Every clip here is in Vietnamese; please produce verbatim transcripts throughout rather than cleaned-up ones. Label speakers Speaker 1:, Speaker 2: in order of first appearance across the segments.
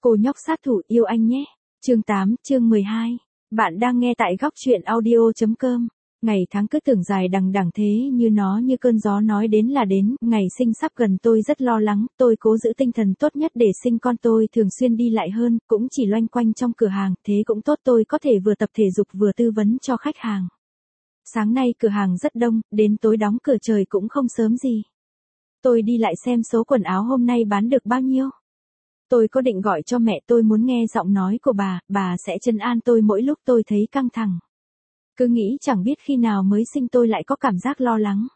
Speaker 1: Cô nhóc sát thủ yêu anh nhé. Chương tám, chương mười hai. Bạn đang nghe tại góc truyện audio chấm com. Ngày tháng cứ tưởng dài đằng đẵng thế như nó như cơn gió nói đến là đến, ngày sinh sắp gần tôi rất lo lắng, tôi cố giữ tinh thần tốt nhất để sinh con tôi thường xuyên đi lại hơn, cũng chỉ loanh quanh trong cửa hàng, thế cũng tốt tôi có thể vừa tập thể dục vừa tư vấn cho khách hàng. Sáng nay cửa hàng rất đông, đến tối đóng cửa trời cũng không sớm gì. Tôi đi lại xem số quần áo hôm nay bán được bao nhiêu. Tôi có định gọi cho mẹ tôi muốn nghe giọng nói của bà, bà sẽ trấn an tôi mỗi lúc tôi thấy căng thẳng. Cứ nghĩ chẳng biết khi nào mới sinh tôi lại có cảm giác lo lắng.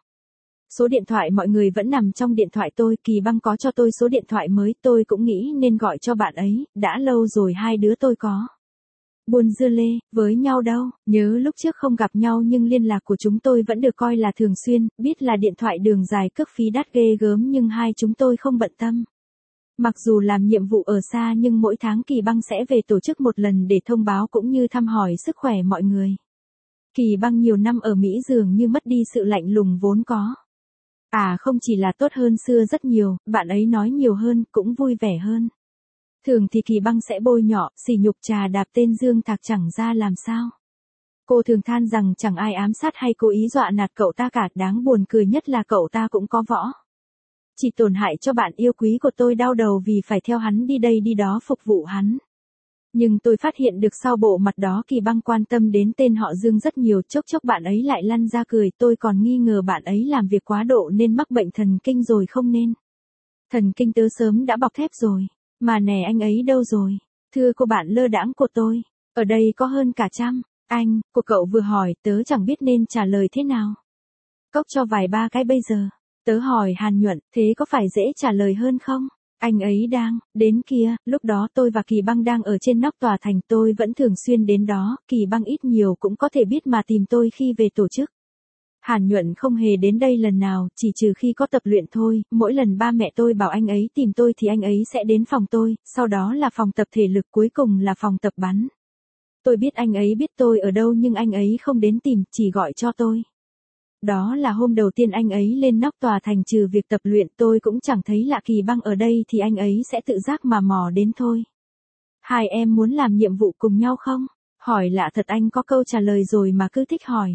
Speaker 1: Số điện thoại mọi người vẫn nằm trong điện thoại tôi, Kỳ Băng có cho tôi số điện thoại mới, tôi cũng nghĩ nên gọi cho bạn ấy, đã lâu rồi hai đứa tôi có buồn dưa lê với nhau đâu, nhớ lúc trước không gặp nhau nhưng liên lạc của chúng tôi vẫn được coi là thường xuyên, biết là điện thoại đường dài cước phí đắt ghê gớm nhưng hai chúng tôi không bận tâm. Mặc dù làm nhiệm vụ ở xa nhưng mỗi tháng Kỳ Băng sẽ về tổ chức một lần để thông báo cũng như thăm hỏi sức khỏe mọi người. Kỳ Băng nhiều năm ở Mỹ dường như mất đi sự lạnh lùng vốn có. À không chỉ là tốt hơn xưa rất nhiều, bạn ấy nói nhiều hơn, cũng vui vẻ hơn. Thường thì Kỳ Băng sẽ bôi nhọ, sỉ nhục trà đạp tên Dương Thạc chẳng ra làm sao. Cô thường than rằng chẳng ai ám sát hay cố ý dọa nạt cậu ta cả, đáng buồn cười nhất là cậu ta cũng có võ. Chỉ tổn hại cho bạn yêu quý của tôi đau đầu vì phải theo hắn đi đây đi đó phục vụ hắn. Nhưng tôi phát hiện được sau bộ mặt đó Kỳ Băng quan tâm đến tên họ Dương rất nhiều, chốc chốc bạn ấy lại lăn ra cười, tôi còn nghi ngờ bạn ấy làm việc quá độ nên mắc bệnh thần kinh rồi không nên. Thần kinh tớ sớm đã bọc thép rồi, mà nè anh ấy đâu rồi? Thưa cô bạn lơ đãng của tôi, ở đây có hơn cả trăm, anh, của cậu vừa hỏi, tớ chẳng biết nên trả lời thế nào. Cốc cho vài ba cái bây giờ. Tớ hỏi Hàn Nhuận, thế có phải dễ trả lời hơn không? Anh ấy đang, đến kia, lúc đó tôi và Kỳ Băng đang ở trên nóc tòa thành, tôi vẫn thường xuyên đến đó, Kỳ Băng ít nhiều cũng có thể biết mà tìm tôi khi về tổ chức. Hàn Nhuận không hề đến đây lần nào, chỉ trừ khi có tập luyện thôi, mỗi lần ba mẹ tôi bảo anh ấy tìm tôi thì anh ấy sẽ đến phòng tôi, sau đó là phòng tập thể lực, cuối cùng là phòng tập bắn. Tôi biết anh ấy biết tôi ở đâu nhưng anh ấy không đến tìm, chỉ gọi cho tôi. Đó là hôm đầu tiên anh ấy lên nóc tòa thành, trừ việc tập luyện tôi cũng chẳng thấy lạ Kỳ Băng ở đây thì anh ấy sẽ tự giác mà mò đến thôi. Hai em muốn làm nhiệm vụ cùng nhau không? Hỏi lạ thật, anh có câu trả lời rồi mà cứ thích hỏi.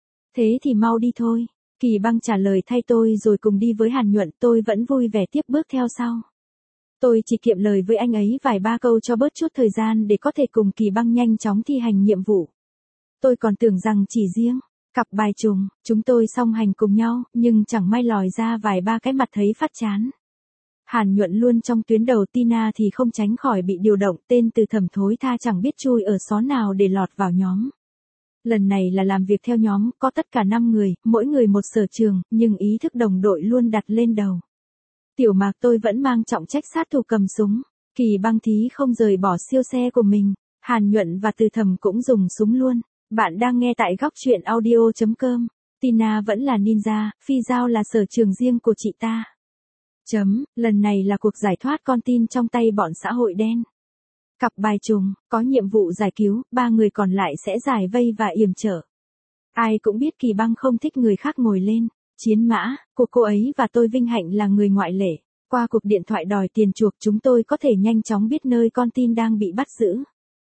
Speaker 1: Thế thì mau đi thôi. Kỳ Băng trả lời thay tôi rồi cùng đi với Hàn Nhuận, tôi vẫn vui vẻ tiếp bước theo sau. Tôi chỉ kiệm lời với anh ấy vài ba câu cho bớt chút thời gian để có thể cùng Kỳ Băng nhanh chóng thi hành nhiệm vụ. Tôi còn tưởng rằng chỉ riêng cặp bài trùng, chúng tôi song hành cùng nhau, nhưng chẳng may lòi ra vài ba cái mặt thấy phát chán. Hàn Nhuận luôn trong tuyến đầu, Tina thì không tránh khỏi bị điều động, tên Từ Thẩm thối tha chẳng biết chui ở xó nào để lọt vào nhóm. Lần này là làm việc theo nhóm, có tất cả năm người, mỗi người một sở trường, nhưng ý thức đồng đội luôn đặt lên đầu. Tiểu Mạc tôi vẫn mang trọng trách sát thủ cầm súng, Kỳ Băng thí không rời bỏ siêu xe của mình, Hàn Nhuận và Từ Thẩm cũng dùng súng luôn. Bạn đang nghe tại góc truyện audio chấm com. Tina vẫn là ninja, phi dao là sở trường riêng của chị ta. Chấm, lần này là cuộc giải thoát con tin trong tay bọn xã hội đen. Cặp bài trùng, có nhiệm vụ giải cứu, ba người còn lại sẽ giải vây và yểm trở. Ai cũng biết Kỳ Băng không thích người khác ngồi lên chiến mã, của cô ấy và tôi vinh hạnh là người ngoại lệ. Qua cuộc điện thoại đòi tiền chuộc chúng tôi có thể nhanh chóng biết nơi con tin đang bị bắt giữ.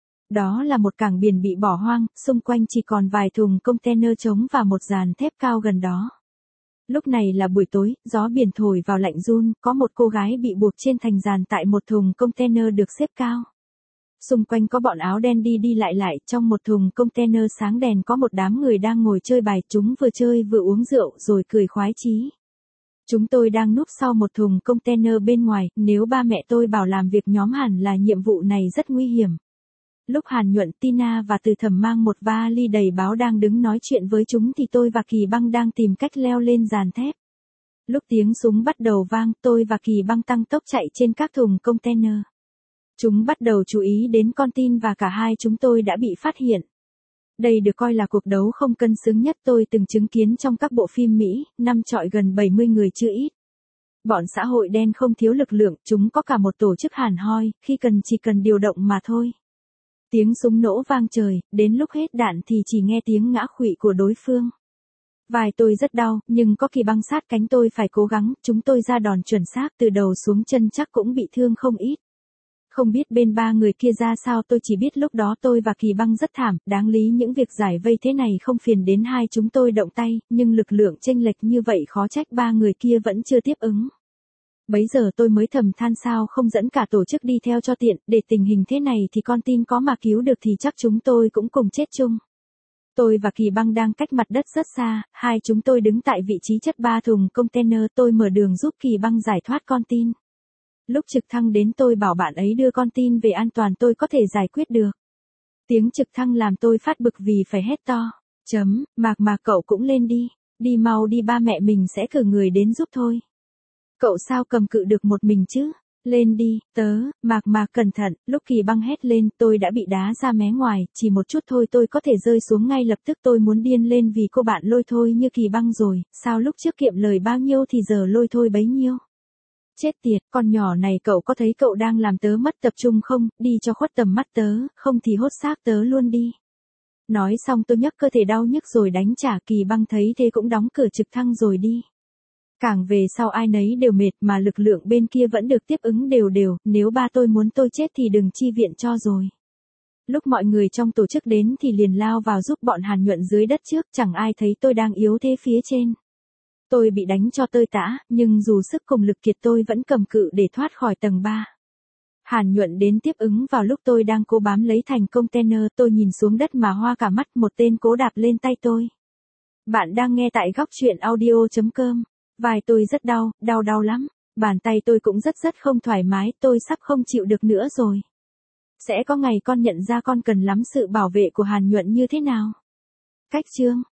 Speaker 1: Đó là một cảng biển bị bỏ hoang, xung quanh chỉ còn vài thùng container trống và một dàn thép cao gần đó. Lúc này là buổi tối, gió biển thổi vào lạnh run, có một cô gái bị buộc trên thành giàn tại một thùng container được xếp cao. Xung quanh có bọn áo đen đi đi lại lại, trong một thùng container sáng đèn có một đám người đang ngồi chơi bài, chúng vừa chơi vừa uống rượu rồi cười khoái chí. Chúng tôi đang núp sau một thùng container bên ngoài, nếu ba mẹ tôi bảo làm việc nhóm hẳn là nhiệm vụ này rất nguy hiểm. Lúc Hàn Nhuận, Tina và Từ Thẩm mang một vali đầy báo đang đứng nói chuyện với chúng thì tôi và Kỳ Băng đang tìm cách leo lên giàn thép. Lúc tiếng súng bắt đầu vang, tôi và Kỳ Băng tăng tốc chạy trên các thùng container. Chúng bắt đầu chú ý đến con tin và cả hai chúng tôi đã bị phát hiện. Đây được coi là cuộc đấu không cân xứng nhất tôi từng chứng kiến trong các bộ phim Mỹ, năm chọi gần bảy mươi người chưa ít. Bọn xã hội đen không thiếu lực lượng, chúng có cả một tổ chức hẳn hoi, khi cần chỉ cần điều động mà thôi. Tiếng súng nổ vang trời, đến lúc hết đạn thì chỉ nghe tiếng ngã khuỵu của đối phương. Vai tôi rất đau, nhưng có Kỳ Băng sát cánh tôi phải cố gắng, chúng tôi ra đòn chuẩn xác từ đầu xuống chân chắc cũng bị thương không ít. Không biết bên ba người kia ra sao, tôi chỉ biết lúc đó tôi và Kỳ Băng rất thảm, đáng lý những việc giải vây thế này không phiền đến hai chúng tôi động tay, nhưng lực lượng chênh lệch như vậy khó trách ba người kia vẫn chưa tiếp ứng. Bấy giờ tôi mới thầm than sao không dẫn cả tổ chức đi theo cho tiện, để tình hình thế này thì con tin có mà cứu được thì chắc chúng tôi cũng cùng chết chung. Tôi và Kỳ Băng đang cách mặt đất rất xa, hai chúng tôi đứng tại vị trí chất ba thùng container, tôi mở đường giúp Kỳ Băng giải thoát con tin. Lúc trực thăng đến tôi bảo bạn ấy đưa con tin về an toàn, tôi có thể giải quyết được. Tiếng trực thăng làm tôi phát bực vì phải hét to. Chấm, Mạc Mạc cậu cũng lên đi. Đi mau đi, ba mẹ mình sẽ cử người đến giúp thôi. Cậu sao cầm cự được một mình chứ? Lên đi, tớ, Mạc Mạc cẩn thận. Lúc Kỳ Băng hét lên tôi đã bị đá ra mé ngoài, chỉ một chút thôi tôi có thể rơi xuống ngay lập tức. Tôi muốn điên lên vì cô bạn lôi thôi như Kỳ Băng rồi, sao lúc trước kiệm lời bao nhiêu thì giờ lôi thôi bấy nhiêu. Chết tiệt, con nhỏ này, cậu có thấy cậu đang làm tớ mất tập trung không? Đi cho khuất tầm mắt tớ, không thì hốt xác tớ luôn đi. Nói xong tôi nhấc cơ thể đau nhức rồi đánh trả. Kỳ Băng thấy thế cũng đóng cửa trực thăng rồi đi. Càng về sau ai nấy đều mệt mà lực lượng bên kia vẫn được tiếp ứng đều đều, nếu ba tôi muốn tôi chết thì đừng chi viện cho rồi. Lúc mọi người trong tổ chức đến thì liền lao vào giúp bọn Hàn Nhuận dưới đất trước, chẳng ai thấy tôi đang yếu thế phía trên. Tôi bị đánh cho tơi tã, nhưng dù sức cùng lực kiệt tôi vẫn cầm cự để thoát khỏi tầng ba. Hàn Nhuận đến tiếp ứng vào lúc tôi đang cố bám lấy thành container, tôi nhìn xuống đất mà hoa cả mắt, một tên cố đạp lên tay tôi. Bạn đang nghe tại góc truyện audio chấm com. Vai tôi rất đau, đau đau lắm. Bàn tay tôi cũng rất rất không thoải mái, tôi sắp không chịu được nữa rồi. Sẽ có ngày con nhận ra con cần lắm sự bảo vệ của Hàn Nhuận như thế nào. Cách chương